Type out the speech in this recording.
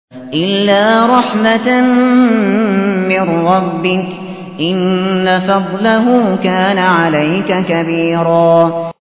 إِلَّا رَحْمَةً مِّن رَّبِّكَ ۚ إِنَّ فَضْلَهُ كَانَ عَلَيْكَ كَبِيرًا